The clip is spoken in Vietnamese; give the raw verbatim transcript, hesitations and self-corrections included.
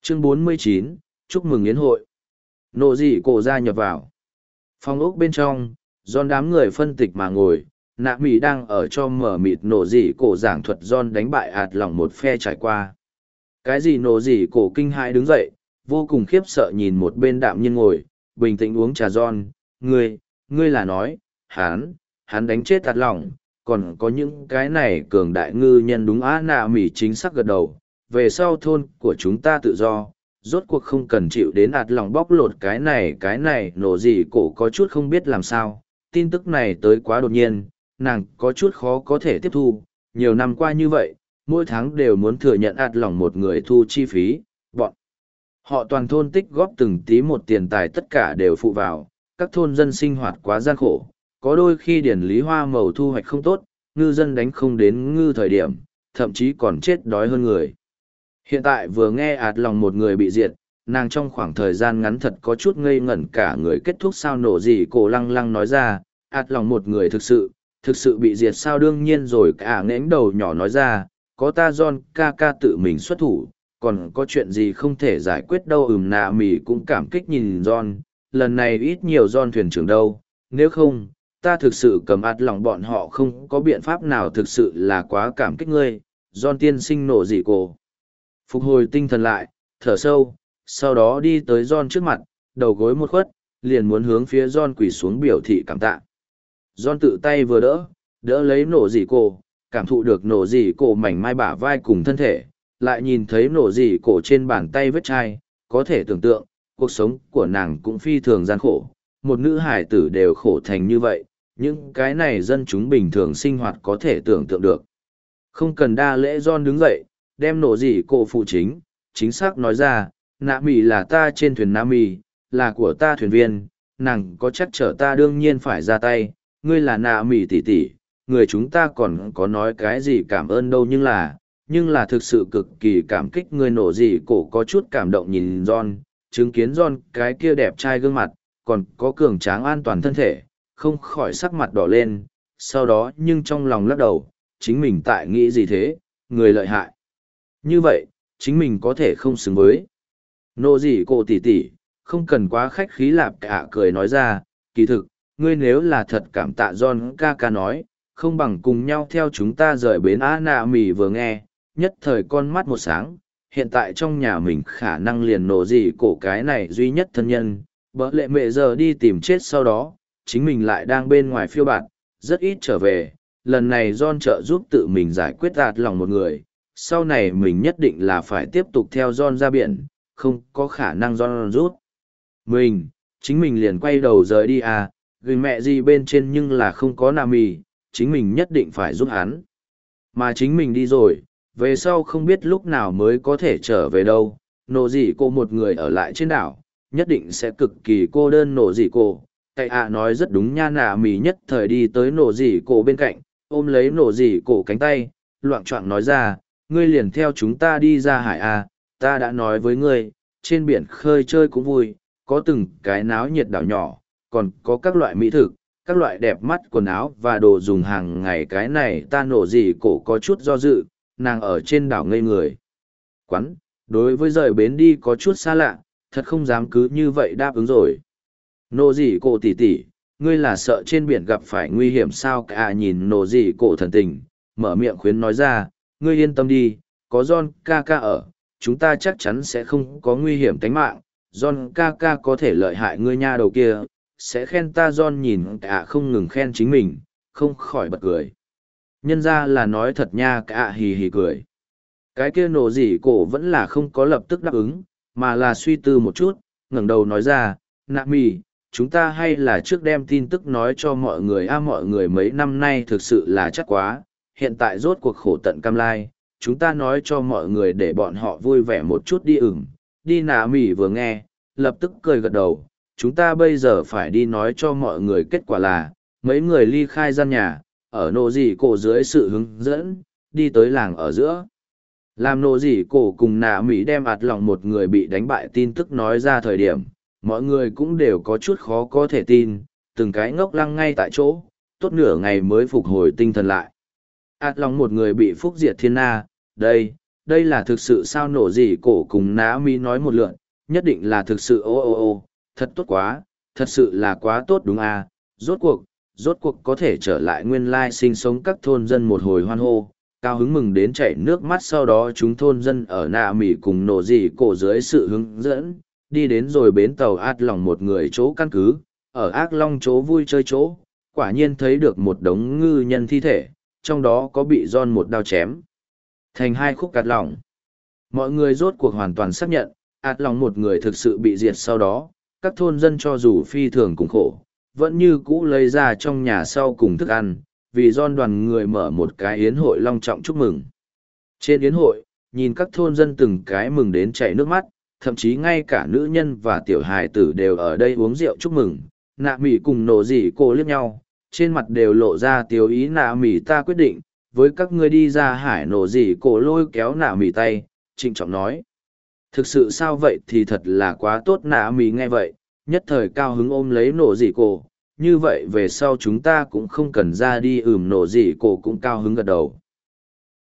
Chương bốn mươi chín, chúc mừng yến hội. Nộ dị cổ gia nhập vào. Phòng ốc bên trong, John đám người phân tịch mà ngồi, nạ mì đang ở cho mở mịt nộ dị cổ giảng thuật John đánh bại ạt lỏng một phe trải qua. Cái gì nộ dị cổ kinh hãi đứng dậy, vô cùng khiếp sợ nhìn một bên đạm nhiên ngồi, bình tĩnh uống trà John. Ngươi, ngươi là nói, hắn, hắn đánh chết ạt lỏng, còn có những cái này cường đại ngư nhân đúng á. Nạ mì chính xác gật đầu. Về sau thôn của chúng ta tự do, rốt cuộc không cần chịu đến ạt lòng bóc lột cái này cái này. Nổ gì cổ có chút không biết làm sao, tin tức này tới quá đột nhiên, nàng có chút khó có thể tiếp thu. Nhiều năm qua như vậy, mỗi tháng đều muốn thừa nhận ạt lòng một người thu chi phí, bọn họ toàn thôn tích góp từng tí một tiền tài tất cả đều phụ vào, các thôn dân sinh hoạt quá gian khổ, có đôi khi điển lý hoa màu thu hoạch không tốt, ngư dân đánh không đến ngư thời điểm, thậm chí còn chết đói hơn người. Hiện tại vừa nghe ạt lòng một người bị diệt, nàng trong khoảng thời gian ngắn thật có chút ngây ngẩn cả người. Kết thúc sao nổ gì cổ lăng lăng nói ra, ạt lòng một người thực sự, thực sự bị diệt sao. Đương nhiên rồi, cả nghẽn đầu nhỏ nói ra, có ta John ca ca tự mình xuất thủ, còn có chuyện gì không thể giải quyết đâu. Ừm. Nạ mì cũng cảm kích nhìn John, lần này ít nhiều John thuyền trưởng đâu, nếu không, ta thực sự cầm ạt lòng bọn họ không có biện pháp nào. Thực sự là quá cảm kích ngươi, John tiên sinh. Nổ gì cổ phục hồi tinh thần lại, thở sâu, sau đó đi tới John trước mặt, đầu gối một khuất, liền muốn hướng phía John quỳ xuống biểu thị cảm tạ. John tự tay vừa đỡ, đỡ lấy nổ dị cổ, cảm thụ được nổ dị cổ mảnh mai bả vai cùng thân thể, lại nhìn thấy nổ dị cổ trên bàn tay vết chai, có thể tưởng tượng, cuộc sống của nàng cũng phi thường gian khổ, một nữ hải tử đều khổ thành như vậy, những cái này dân chúng bình thường sinh hoạt có thể tưởng tượng được. Không cần đa lễ. John đứng dậy, đem nổ dị cổ phụ chính, chính xác nói ra, nạ mì là ta trên thuyền nạ mì, là của ta thuyền viên, nàng có chắc chở ta đương nhiên phải ra tay, ngươi là nạ mì tỷ tỷ, người chúng ta còn có nói cái gì cảm ơn đâu. Nhưng là, nhưng là thực sự cực kỳ cảm kích ngươi. Nổ dị cổ có chút cảm động nhìn John, chứng kiến John cái kia đẹp trai gương mặt, còn có cường tráng an toàn thân thể, không khỏi sắc mặt đỏ lên, sau đó nhưng trong lòng lắc đầu, chính mình tại nghĩ gì thế, người lợi hại như vậy, chính mình có thể không xứng với. Nộ dị cổ tỷ tỷ, không cần quá khách khí. Lạp cả cười nói ra, kỳ thực, ngươi nếu là thật cảm tạ John ca ca nói, không bằng cùng nhau theo chúng ta rời bến á. Nạ mì vừa nghe, nhất thời con mắt một sáng, hiện tại trong nhà mình khả năng liền nộ dị cổ cái này duy nhất thân nhân, bỡ lệ mẹ giờ đi tìm chết sau đó, chính mình lại đang bên ngoài phiêu bạt, rất ít trở về. Lần này John trợ giúp tự mình giải quyết ạt lòng một người, sau này mình nhất định là phải tiếp tục theo John ra biển, không có khả năng John rút mình, chính mình liền quay đầu rời đi à. Gửi mẹ gì bên trên nhưng là không có nà mì, chính mình nhất định phải giúp hắn, mà chính mình đi rồi, về sau không biết lúc nào mới có thể trở về đâu. Nộ dị cô một người ở lại trên đảo, nhất định sẽ cực kỳ cô đơn. Nộ dị cô tại ạ nói rất đúng nha. Nà mì nhất thời đi tới nộ dị cô bên cạnh, ôm lấy nộ dị cổ cánh tay, loạng choạng nói ra, ngươi liền theo chúng ta đi ra hải à, ta đã nói với ngươi, trên biển khơi chơi cũng vui, có từng cái náo nhiệt đảo nhỏ, còn có các loại mỹ thực, các loại đẹp mắt quần áo và đồ dùng hàng ngày. Cái này ta nổ gì cổ có chút do dự, nàng ở trên đảo ngây người quán, đối với rời bến đi có chút xa lạ, thật không dám cứ như vậy đáp ứng rồi. Nổ gì cổ tỷ tỷ, ngươi là sợ trên biển gặp phải nguy hiểm sao? Cả nhìn nổ gì cổ thần tình, mở miệng khuyến nói ra, ngươi yên tâm đi, có John ca ca ở, chúng ta chắc chắn sẽ không có nguy hiểm tính mạng. John ca ca có thể lợi hại ngươi nha đầu kia, sẽ khen ta. John nhìn cả không ngừng khen chính mình, không khỏi bật cười. Nhân ra là nói thật nha. Cả hì hì cười. Cái kia nổ dị cổ vẫn là không có lập tức đáp ứng, mà là suy tư một chút, ngẩng đầu nói ra, nạ mì, chúng ta hay là trước đem tin tức nói cho mọi người a. Mọi người mấy năm nay thực sự là chắc quá, hiện tại rốt cuộc khổ tận cam lai, chúng ta nói cho mọi người để bọn họ vui vẻ một chút đi. Ửng đi. Nạ mì vừa nghe, lập tức cười gật đầu, chúng ta bây giờ phải đi nói cho mọi người kết quả là, mấy người ly khai gian nhà, ở nộ dị cổ dưới sự hướng dẫn, đi tới làng ở giữa. Làm nộ dị cổ cùng nạ mì đem ạt lòng một người bị đánh bại tin tức nói ra thời điểm, mọi người cũng đều có chút khó có thể tin, từng cái ngốc lăng ngay tại chỗ, tốt nửa ngày mới phục hồi tinh thần lại. Ạt lòng một người bị phúc diệt thiên na, đây, đây là thực sự sao? Nổ gì cổ cùng nã mi nói một lượn, nhất định là thực sự. Ô ô ô, thật tốt quá, thật sự là quá tốt đúng à, rốt cuộc, rốt cuộc có thể trở lại nguyên lai sinh sống. Các thôn dân một hồi hoan hô, cao hứng mừng đến chảy nước mắt. Sau đó chúng thôn dân ở nạ mỉ cùng nổ gì cổ dưới sự hướng dẫn, đi đến rồi bến tàu át lòng một người chỗ căn cứ, ở ác long chỗ vui chơi chỗ, quả nhiên thấy được một đống ngư nhân thi thể, trong đó có bị John một đao chém thành hai khúc ạt lòng. Mọi người rốt cuộc hoàn toàn xác nhận, ạt lòng một người thực sự bị diệt. Sau đó, các thôn dân cho dù phi thường cùng khổ, vẫn như cũ lấy ra trong nhà sau cùng thức ăn, vì John đoàn người mở một cái yến hội long trọng chúc mừng. Trên yến hội, nhìn các thôn dân từng cái mừng đến chảy nước mắt, thậm chí ngay cả nữ nhân và tiểu hài tử đều ở đây uống rượu chúc mừng. Nạ mỉ cùng nổ dị cô liếc nhau, trên mặt đều lộ ra tiếu ý. Nạ mỉ, ta quyết định với các ngươi đi ra hải. Nổ dị cô lôi kéo nạ mỉ tay, trịnh trọng nói. Thực sự sao vậy? Thì thật là quá tốt. Nạ mỉ nghe vậy, nhất thời cao hứng ôm lấy nổ dị cô. Như vậy về sau chúng ta cũng không cần ra đi. Ừm, nổ dị cô cũng cao hứng gật đầu.